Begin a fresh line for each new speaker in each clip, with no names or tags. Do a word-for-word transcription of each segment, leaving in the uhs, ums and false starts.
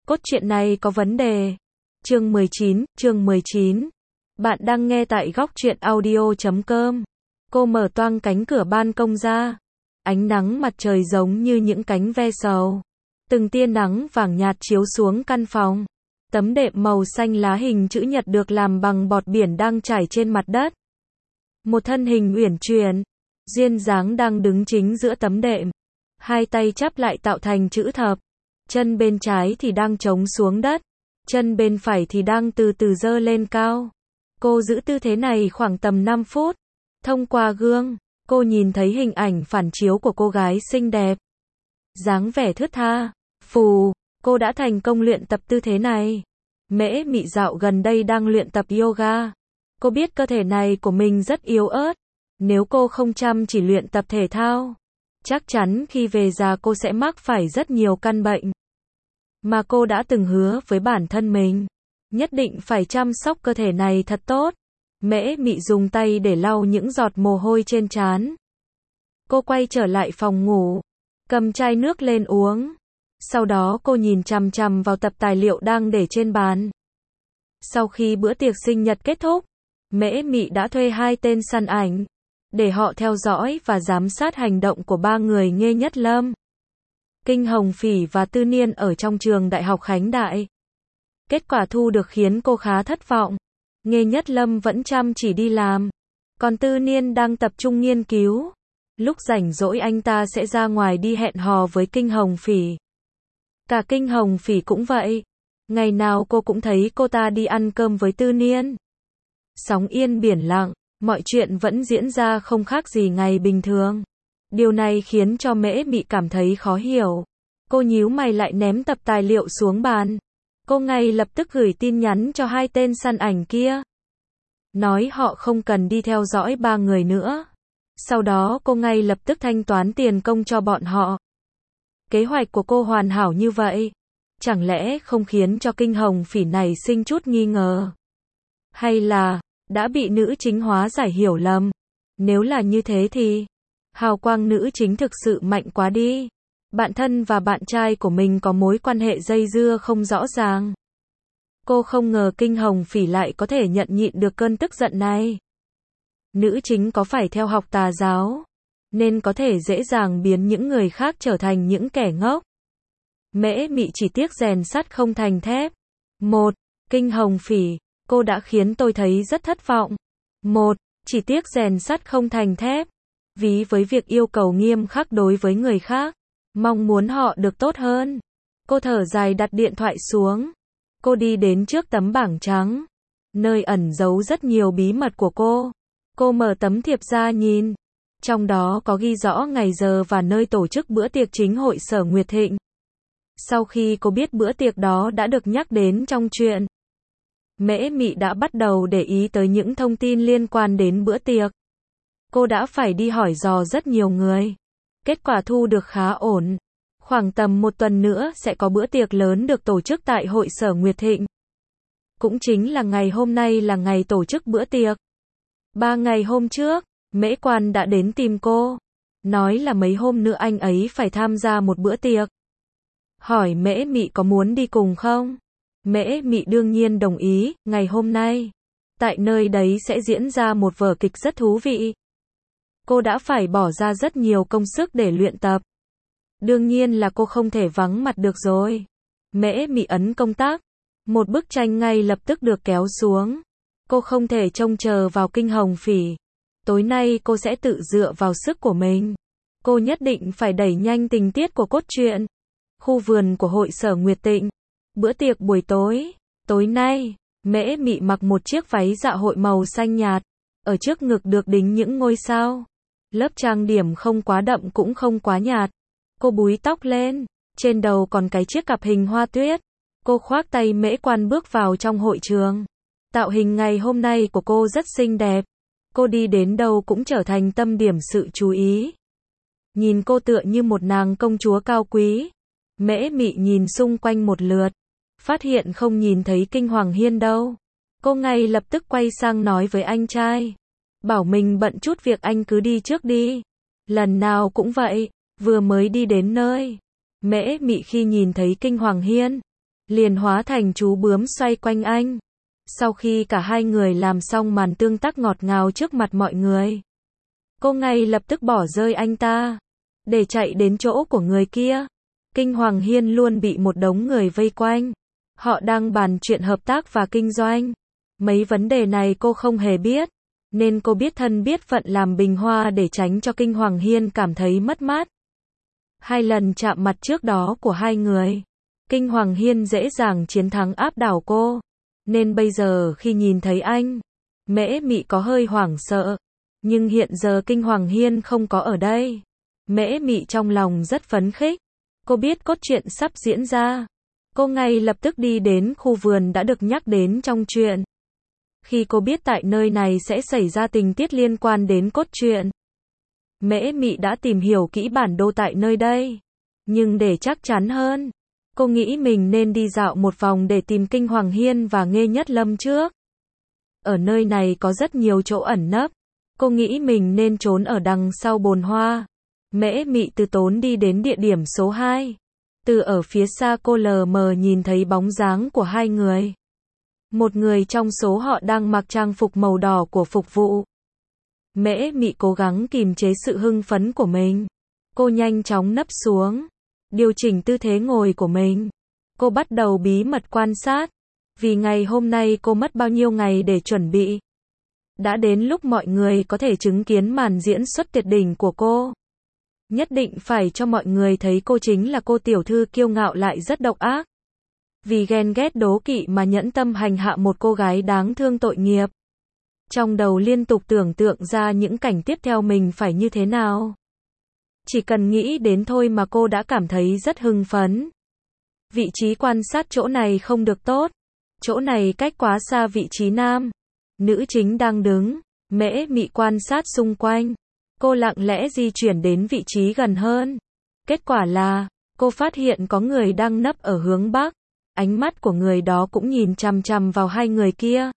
Cốt truyện này có vấn đề. Chương mười chín, chương mười chín. Bạn đang nghe tại góc truyện audio chấm com. Cô mở toang cánh cửa ban công ra. Ánh nắng mặt trời giống như những cánh ve sầu. Từng tia nắng vàng nhạt chiếu xuống căn phòng. Tấm đệm màu xanh lá hình chữ nhật được làm bằng bọt biển đang trải trên mặt đất. Một thân hình uyển chuyển, duyên dáng đang đứng chính giữa tấm đệm. Hai tay chắp lại tạo thành chữ thập. Chân bên trái thì đang chống xuống đất. Chân bên phải thì đang từ từ giơ lên cao. Cô giữ tư thế này khoảng tầm năm phút. Thông qua gương, cô nhìn thấy hình ảnh phản chiếu của cô gái xinh đẹp. Dáng vẻ thướt tha, phù, cô đã thành công luyện tập tư thế này. Mễ Mị dạo gần đây đang luyện tập yoga. Cô biết cơ thể này của mình rất yếu ớt. Nếu cô không chăm chỉ luyện tập thể thao, chắc chắn khi về già cô sẽ mắc phải rất nhiều căn bệnh. Mà cô đã từng hứa với bản thân mình, nhất định phải chăm sóc cơ thể này thật tốt. Mễ Mị dùng tay để lau những giọt mồ hôi trên trán. Cô quay trở lại phòng ngủ, cầm chai nước lên uống. Sau đó cô nhìn chằm chằm vào tập tài liệu đang để trên bàn. Sau khi bữa tiệc sinh nhật kết thúc, Mễ Mị đã thuê hai tên săn ảnh, để họ theo dõi và giám sát hành động của ba người Nghê Nhất Lâm, Kinh Hồng Phỉ và Tư Niên ở trong trường Đại học Khánh Đại. Kết quả thu được khiến cô khá thất vọng. Nghê Nhất Lâm vẫn chăm chỉ đi làm, còn Tư Niên đang tập trung nghiên cứu. Lúc rảnh rỗi anh ta sẽ ra ngoài đi hẹn hò với Kinh Hồng Phỉ. Cả Kinh Hồng Phỉ cũng vậy. Ngày nào cô cũng thấy cô ta đi ăn cơm với Tư Niên. Sóng yên biển lặng, mọi chuyện vẫn diễn ra không khác gì ngày bình thường. Điều này khiến cho Mễ Mị cảm thấy khó hiểu. Cô nhíu mày lại ném tập tài liệu xuống bàn. Cô ngay lập tức gửi tin nhắn cho hai tên săn ảnh kia, nói họ không cần đi theo dõi ba người nữa. Sau đó cô ngay lập tức thanh toán tiền công cho bọn họ. Kế hoạch của cô hoàn hảo như vậy, chẳng lẽ không khiến cho Kinh Hồng Phỉ này sinh chút nghi ngờ? Hay là đã bị nữ chính hóa giải hiểu lầm? Nếu là như thế thì hào quang nữ chính thực sự mạnh quá đi. Bạn thân và bạn trai của mình có mối quan hệ dây dưa không rõ ràng. Cô không ngờ Kinh Hồng Phỉ lại có thể nhận nhịn được cơn tức giận này. Nữ chính có phải theo học tà giáo, nên có thể dễ dàng biến những người khác trở thành những kẻ ngốc. Mễ Mị chỉ tiếc rèn sắt không thành thép. Một, Kinh Hồng Phỉ, cô đã khiến tôi thấy rất thất vọng. Một, chỉ tiếc rèn sắt không thành thép. Ví với việc yêu cầu nghiêm khắc đối với người khác, mong muốn họ được tốt hơn. Cô thở dài đặt điện thoại xuống. Cô đi đến trước tấm bảng trắng, nơi ẩn giấu rất nhiều bí mật của cô. Cô mở tấm thiệp ra nhìn. Trong đó có ghi rõ ngày giờ và nơi tổ chức bữa tiệc chính hội Sở Nguyệt Thịnh. Sau khi cô biết bữa tiệc đó đã được nhắc đến trong truyện, Mễ Mị đã bắt đầu để ý tới những thông tin liên quan đến bữa tiệc. Cô đã phải đi hỏi dò rất nhiều người. Kết quả thu được khá ổn. Khoảng tầm một tuần nữa sẽ có bữa tiệc lớn được tổ chức tại hội Sở Nguyệt Thịnh. Cũng chính là ngày hôm nay là ngày tổ chức bữa tiệc. Ba ngày hôm trước, Mễ Quan đã đến tìm cô, nói là mấy hôm nữa anh ấy phải tham gia một bữa tiệc. Hỏi Mễ Mị có muốn đi cùng không? Mễ Mị đương nhiên đồng ý. Ngày hôm nay, tại nơi đấy sẽ diễn ra một vở kịch rất thú vị. Cô đã phải bỏ ra rất nhiều công sức để luyện tập. Đương nhiên là cô không thể vắng mặt được rồi. Mễ Mị ấn công tắc. Một bức tranh ngay lập tức được kéo xuống. Cô không thể trông chờ vào Kinh Hồng Phỉ. Tối nay cô sẽ tự dựa vào sức của mình. Cô nhất định phải đẩy nhanh tình tiết của cốt truyện. Khu vườn của hội Sở Nguyệt Thịnh. Bữa tiệc buổi tối. Tối nay, Mễ Mị mặc một chiếc váy dạ hội màu xanh nhạt. Ở trước ngực được đính những ngôi sao. Lớp trang điểm không quá đậm cũng không quá nhạt. Cô búi tóc lên. Trên đầu còn cái chiếc cặp hình hoa tuyết. Cô khoác tay Mễ Quan bước vào trong hội trường. Tạo hình ngày hôm nay của cô rất xinh đẹp. Cô đi đến đâu cũng trở thành tâm điểm sự chú ý. Nhìn cô tựa như một nàng công chúa cao quý. Mễ Mị nhìn xung quanh một lượt, phát hiện không nhìn thấy Kinh Hoàng Hiên đâu. Cô ngay lập tức quay sang nói với anh trai, bảo mình bận chút việc anh cứ đi trước đi. Lần nào cũng vậy, vừa mới đi đến nơi, Mễ Mị khi nhìn thấy Kinh Hoàng Hiên, liền hóa thành chú bướm xoay quanh anh. Sau khi cả hai người làm xong màn tương tác ngọt ngào trước mặt mọi người, cô ngay lập tức bỏ rơi anh ta, để chạy đến chỗ của người kia. Kinh Hoàng Hiên luôn bị một đống người vây quanh. Họ đang bàn chuyện hợp tác và kinh doanh. Mấy vấn đề này cô không hề biết, nên cô biết thân biết phận làm bình hoa để tránh cho Kinh Hoàng Hiên cảm thấy mất mát. Hai lần chạm mặt trước đó của hai người, Kinh Hoàng Hiên dễ dàng chiến thắng áp đảo cô, nên bây giờ khi nhìn thấy anh, Mễ Mị có hơi hoảng sợ. Nhưng hiện giờ Kinh Hoàng Hiên không có ở đây, Mễ Mị trong lòng rất phấn khích. Cô biết cốt truyện sắp diễn ra. Cô ngay lập tức đi đến khu vườn đã được nhắc đến trong truyện. Khi cô biết tại nơi này sẽ xảy ra tình tiết liên quan đến cốt truyện, Mễ Mị đã tìm hiểu kỹ bản đồ tại nơi đây. Nhưng để chắc chắn hơn, cô nghĩ mình nên đi dạo một vòng để tìm Kinh Hoàng Hiên và Nghê Nhất Lâm trước. Ở nơi này có rất nhiều chỗ ẩn nấp. Cô nghĩ mình nên trốn ở đằng sau bồn hoa. Mễ Mị từ tốn đi đến địa điểm số hai. Từ ở phía xa cô lờ mờ nhìn thấy bóng dáng của hai người. Một người trong số họ đang mặc trang phục màu đỏ của phục vụ. Mễ Mị cố gắng kìm chế sự hưng phấn của mình. Cô nhanh chóng nấp xuống, điều chỉnh tư thế ngồi của mình. Cô bắt đầu bí mật quan sát. Vì ngày hôm nay cô mất bao nhiêu ngày để chuẩn bị. Đã đến lúc mọi người có thể chứng kiến màn diễn xuất tuyệt đỉnh của cô. Nhất định phải cho mọi người thấy cô chính là cô tiểu thư kiêu ngạo lại rất độc ác. Vì ghen ghét đố kỵ mà nhẫn tâm hành hạ một cô gái đáng thương tội nghiệp. Trong đầu liên tục tưởng tượng ra những cảnh tiếp theo mình phải như thế nào. Chỉ cần nghĩ đến thôi mà cô đã cảm thấy rất hưng phấn. Vị trí quan sát chỗ này không được tốt. Chỗ này cách quá xa vị trí nam. Nữ chính đang đứng. Mễ Mị quan sát xung quanh. Cô lặng lẽ di chuyển đến vị trí gần hơn. Kết quả là, cô phát hiện có người đang nấp ở hướng bắc. Ánh mắt của người đó cũng nhìn chằm chằm vào hai người kia.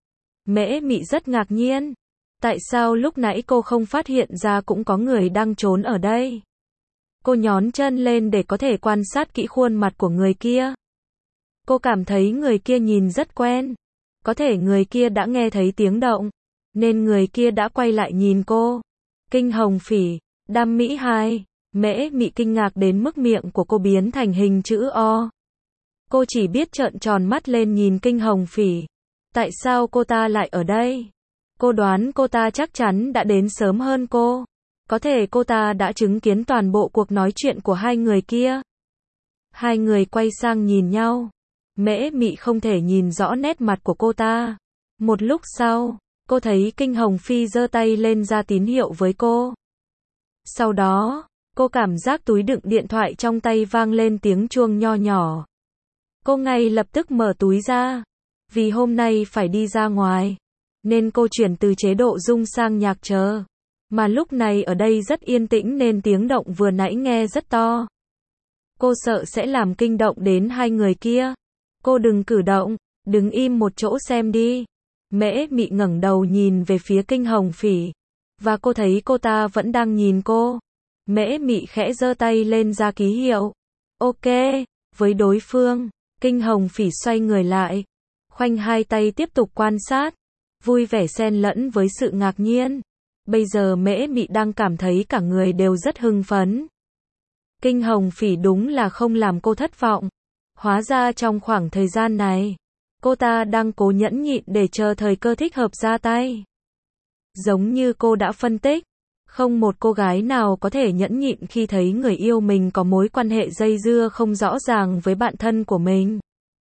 Mễ Mị rất ngạc nhiên. Tại sao lúc nãy cô không phát hiện ra cũng có người đang trốn ở đây? Cô nhón chân lên để có thể quan sát kỹ khuôn mặt của người kia. Cô cảm thấy người kia nhìn rất quen. Có thể người kia đã nghe thấy tiếng động, nên người kia đã quay lại nhìn cô. Kinh Hồng Phỉ, Đam Mỹ hai. Mễ Mị kinh ngạc đến mức miệng của cô biến thành hình chữ O. Cô chỉ biết trợn tròn mắt lên nhìn Kinh Hồng Phỉ. Tại sao cô ta lại ở đây? Cô đoán cô ta chắc chắn đã đến sớm hơn cô. Có thể cô ta đã chứng kiến toàn bộ cuộc nói chuyện của hai người kia. Hai người quay sang nhìn nhau. Mễ Mị không thể nhìn rõ nét mặt của cô ta. Một lúc sau, cô thấy Kinh Hồng Phi giơ tay lên ra tín hiệu với cô. Sau đó, cô cảm giác túi đựng điện thoại trong tay vang lên tiếng chuông nho nhỏ. Cô ngay lập tức mở túi ra. Vì hôm nay phải đi ra ngoài, nên cô chuyển từ chế độ rung sang nhạc chờ. Mà lúc này ở đây rất yên tĩnh nên tiếng động vừa nãy nghe rất to. Cô sợ sẽ làm kinh động đến hai người kia. Cô đừng cử động, đứng im một chỗ xem đi. Mễ Mị ngẩng đầu nhìn về phía Kinh Hồng Phỉ. Và cô thấy cô ta vẫn đang nhìn cô. Mễ Mị khẽ giơ tay lên ra ký hiệu. Ok, với đối phương. Kinh Hồng Phỉ xoay người lại. Khoanh hai tay tiếp tục quan sát. Vui vẻ xen lẫn với sự ngạc nhiên. Bây giờ Mễ Mị đang cảm thấy cả người đều rất hưng phấn. Kinh Hồng Phỉ đúng là không làm cô thất vọng. Hóa ra trong khoảng thời gian này, cô ta đang cố nhẫn nhịn để chờ thời cơ thích hợp ra tay. Giống như cô đã phân tích, không một cô gái nào có thể nhẫn nhịn khi thấy người yêu mình có mối quan hệ dây dưa không rõ ràng với bạn thân của mình.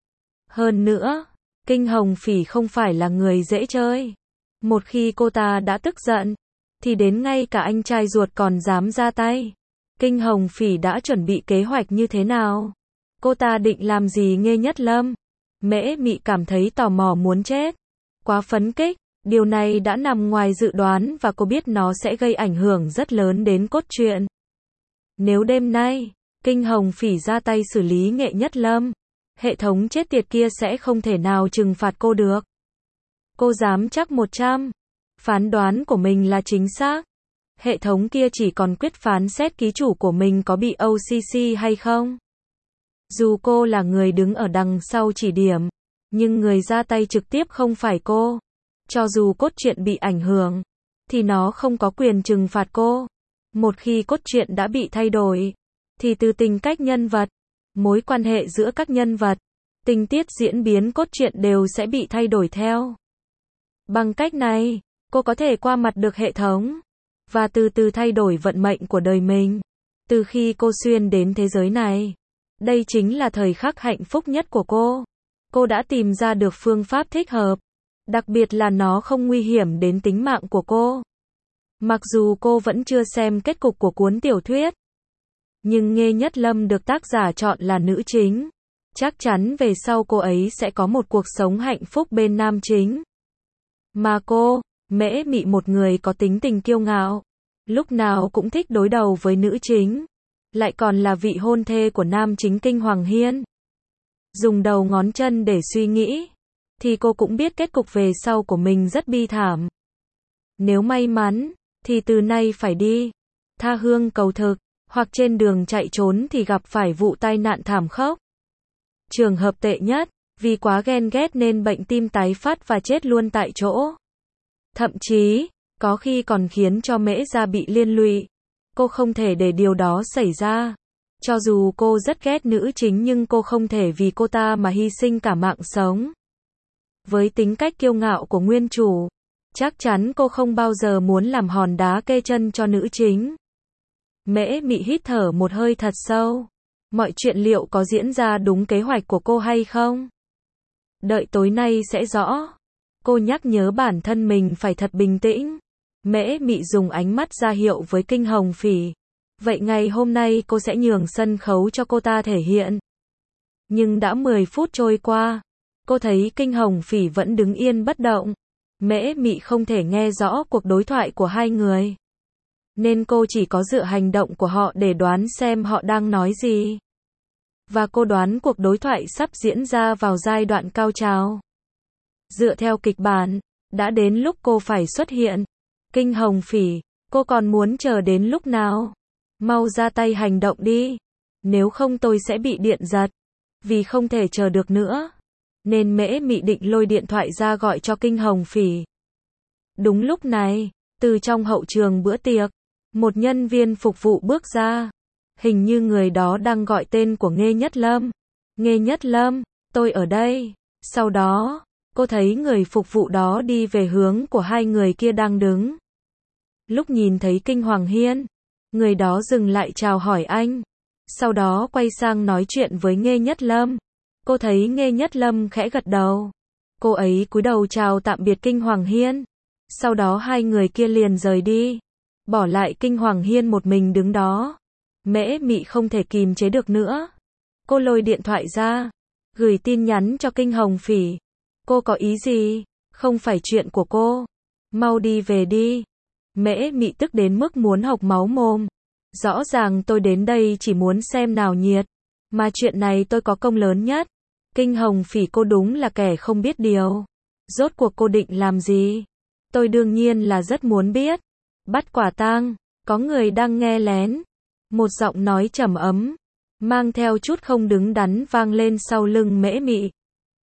Hơn nữa, Kinh Hồng Phỉ không phải là người dễ chơi. Một khi cô ta đã tức giận, thì đến ngay cả anh trai ruột còn dám ra tay. Kinh Hồng Phỉ đã chuẩn bị kế hoạch như thế nào? Cô ta định làm gì Nghê Nhất Lâm? Mễ Mị cảm thấy tò mò muốn chết. Quá phấn kích, điều này đã nằm ngoài dự đoán và cô biết nó sẽ gây ảnh hưởng rất lớn đến cốt truyện. Nếu đêm nay, Kinh Hồng Phỉ ra tay xử lý Nghê Nhất Lâm, hệ thống chết tiệt kia sẽ không thể nào trừng phạt cô được. Cô dám chắc một trăm. Phán đoán của mình là chính xác. Hệ thống kia chỉ còn quyết phán xét ký chủ của mình có bị ô xê xê hay không. Dù cô là người đứng ở đằng sau chỉ điểm, nhưng người ra tay trực tiếp không phải cô. Cho dù cốt truyện bị ảnh hưởng, thì nó không có quyền trừng phạt cô. Một khi cốt truyện đã bị thay đổi, thì từ tính cách nhân vật, mối quan hệ giữa các nhân vật, tình tiết diễn biến cốt truyện đều sẽ bị thay đổi theo. Bằng cách này, cô có thể qua mặt được hệ thống, và từ từ thay đổi vận mệnh của đời mình. Từ khi cô xuyên đến thế giới này, đây chính là thời khắc hạnh phúc nhất của cô. Cô đã tìm ra được phương pháp thích hợp, đặc biệt là nó không nguy hiểm đến tính mạng của cô. Mặc dù cô vẫn chưa xem kết cục của cuốn tiểu thuyết, nhưng Nghê Nhất Lâm được tác giả chọn là nữ chính. Chắc chắn về sau cô ấy sẽ có một cuộc sống hạnh phúc bên nam chính. Mà cô, Mễ Mị, một người có tính tình kiêu ngạo, lúc nào cũng thích đối đầu với nữ chính, lại còn là vị hôn thê của nam chính Kinh Hoàng Hiên. Dùng đầu ngón chân để suy nghĩ, thì cô cũng biết kết cục về sau của mình rất bi thảm. Nếu may mắn, thì từ nay phải đi tha hương cầu thực, hoặc trên đường chạy trốn thì gặp phải vụ tai nạn thảm khốc. Trường hợp tệ nhất, vì quá ghen ghét nên bệnh tim tái phát và chết luôn tại chỗ. Thậm chí, có khi còn khiến cho Mễ Gia bị liên lụy. Cô không thể để điều đó xảy ra. Cho dù cô rất ghét nữ chính nhưng cô không thể vì cô ta mà hy sinh cả mạng sống. Với tính cách kiêu ngạo của nguyên chủ, chắc chắn cô không bao giờ muốn làm hòn đá kê chân cho nữ chính. Mễ Mị hít thở một hơi thật sâu. Mọi chuyện liệu có diễn ra đúng kế hoạch của cô hay không? Đợi tối nay sẽ rõ. Cô nhắc nhớ bản thân mình phải thật bình tĩnh. Mễ Mị dùng ánh mắt ra hiệu với Kinh Hồng Phỉ. Vậy ngày hôm nay cô sẽ nhường sân khấu cho cô ta thể hiện. Nhưng đã mười phút trôi qua, cô thấy Kinh Hồng Phỉ vẫn đứng yên bất động. Mễ Mị không thể nghe rõ cuộc đối thoại của hai người, nên cô chỉ có dựa hành động của họ để đoán xem họ đang nói gì. Và cô đoán cuộc đối thoại sắp diễn ra vào giai đoạn cao trào. Dựa theo kịch bản, đã đến lúc cô phải xuất hiện. Kinh Hồng Phỉ, cô còn muốn chờ đến lúc nào? Mau ra tay hành động đi. Nếu không tôi sẽ bị điện giật. Vì không thể chờ được nữa, nên Mễ Mị định lôi điện thoại ra gọi cho Kinh Hồng Phỉ. Đúng lúc này, từ trong hậu trường bữa tiệc, một nhân viên phục vụ bước ra. Hình như người đó đang gọi tên của Nghê Nhất Lâm. Nghê Nhất Lâm, tôi ở đây. Sau đó, cô thấy người phục vụ đó đi về hướng của hai người kia đang đứng. Lúc nhìn thấy Kinh Hoàng Hiên, người đó dừng lại chào hỏi anh. Sau đó quay sang nói chuyện với Nghê Nhất Lâm. Cô thấy Nghê Nhất Lâm khẽ gật đầu. Cô ấy cúi đầu chào tạm biệt Kinh Hoàng Hiên. Sau đó hai người kia liền rời đi, bỏ lại Kinh Hoàng Hiên một mình đứng đó. Mễ Mị không thể kìm chế được nữa. Cô lôi điện thoại ra, gửi tin nhắn cho Kinh Hồng Phỉ. Cô có ý gì? Không phải chuyện của cô. Mau đi về đi. Mễ Mị tức đến mức muốn hộc máu mồm. Rõ ràng tôi đến đây chỉ muốn xem náo nhiệt, mà chuyện này tôi có công lớn nhất. Kinh Hồng Phỉ, cô đúng là kẻ không biết điều. Rốt cuộc cô định làm gì? Tôi đương nhiên là rất muốn biết. Bắt quả tang, có người đang nghe lén. Một giọng nói trầm ấm, mang theo chút không đứng đắn vang lên sau lưng Mễ Mị.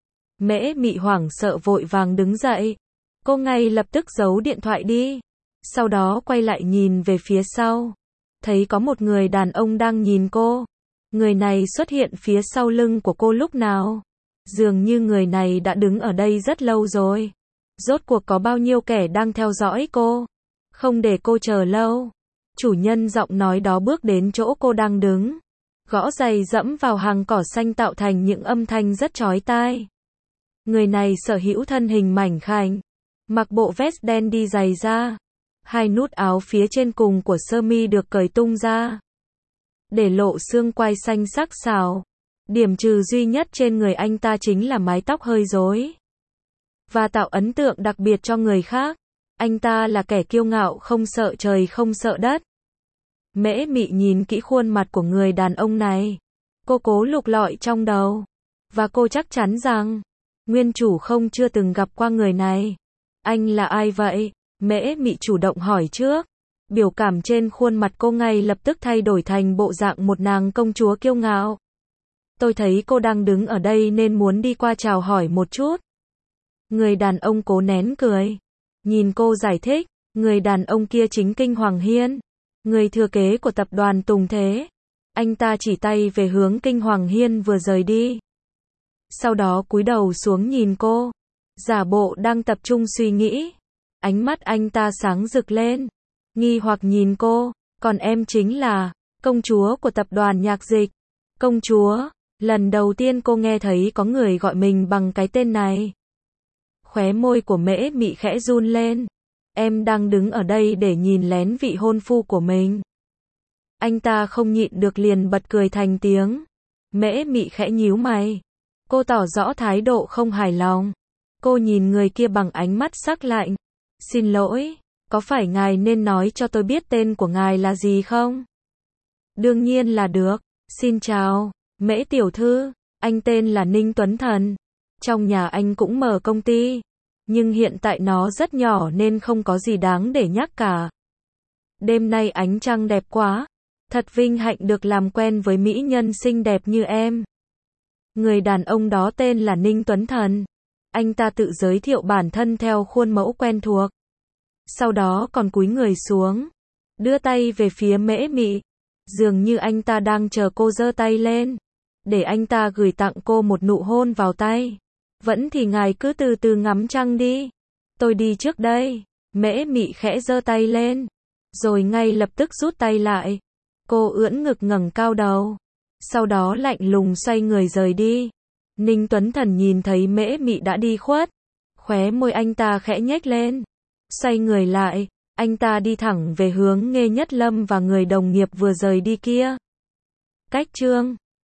Mễ Mị hoảng sợ vội vàng đứng dậy. Cô ngay lập tức giấu điện thoại đi. Sau đó quay lại nhìn về phía sau. Thấy có một người đàn ông đang nhìn cô. Người này xuất hiện phía sau lưng của cô lúc nào? Dường như người này đã đứng ở đây rất lâu rồi. Rốt cuộc có bao nhiêu kẻ đang theo dõi cô? Không để cô chờ lâu, chủ nhân giọng nói đó bước đến chỗ cô đang đứng, gõ giày dẫm vào hàng cỏ xanh tạo thành những âm thanh rất chói tai. Người này sở hữu thân hình mảnh khảnh, mặc bộ vest đen đi giày da. Hai nút áo phía trên cùng của sơ mi được cởi tung ra, để lộ xương quai xanh sắc sảo. Điểm trừ duy nhất trên người anh ta chính là mái tóc hơi rối. Và tạo ấn tượng đặc biệt cho người khác. Anh ta là kẻ kiêu ngạo không sợ trời không sợ đất. Mễ Mị nhìn kỹ khuôn mặt của người đàn ông này. Cô cố lục lọi trong đầu. Và cô chắc chắn rằng, nguyên chủ không chưa từng gặp qua người này. Anh là ai vậy? Mễ Mị chủ động hỏi trước. Biểu cảm trên khuôn mặt cô ngay lập tức thay đổi thành bộ dạng một nàng công chúa kiêu ngạo. Tôi thấy cô đang đứng ở đây nên muốn đi qua chào hỏi một chút. Người đàn ông cố nén cười. Nhìn cô giải thích, người đàn ông kia chính Kinh Hoàng Hiên, người thừa kế của tập đoàn Tùng Thế. Anh ta chỉ tay về hướng Kinh Hoàng Hiên vừa rời đi. Sau đó cúi đầu xuống nhìn cô, giả bộ đang tập trung suy nghĩ. Ánh mắt anh ta sáng rực lên, nghi hoặc nhìn cô, còn em chính là công chúa của tập đoàn Nhạc Dịch. Công chúa, lần đầu tiên cô nghe thấy có người gọi mình bằng cái tên này. Khóe môi của Mễ Mị khẽ run lên. Em đang đứng ở đây để nhìn lén vị hôn phu của mình. Anh ta không nhịn được liền bật cười thành tiếng. Mễ Mị khẽ nhíu mày. Cô tỏ rõ thái độ không hài lòng. Cô nhìn người kia bằng ánh mắt sắc lạnh. Xin lỗi, có phải ngài nên nói cho tôi biết tên của ngài là gì không? Đương nhiên là được. Xin chào, Mễ tiểu thư, anh tên là Ninh Tuấn Thần. Trong nhà anh cũng mở công ty, nhưng hiện tại nó rất nhỏ nên không có gì đáng để nhắc cả. Đêm nay ánh trăng đẹp quá, thật vinh hạnh được làm quen với mỹ nhân xinh đẹp như em. Người đàn ông đó tên là Ninh Tuấn Thần. Anh ta tự giới thiệu bản thân theo khuôn mẫu quen thuộc. Sau đó còn cúi người xuống, đưa tay về phía Mễ Mị. Dường như anh ta đang chờ cô giơ tay lên, để anh ta gửi tặng cô một nụ hôn vào tay. Vẫn thì ngài cứ từ từ ngắm trăng đi. Tôi đi trước đây. Mễ Mị khẽ giơ tay lên, rồi ngay lập tức rút tay lại. Cô ưỡn ngực ngẩng cao đầu, sau đó lạnh lùng xoay người rời đi. Ninh Tuấn Thần nhìn thấy Mễ Mị đã đi khuất, khóe môi anh ta khẽ nhếch lên. Xoay người lại, anh ta đi thẳng về hướng Nghê Nhất Lâm và người đồng nghiệp vừa rời đi kia. Cách chương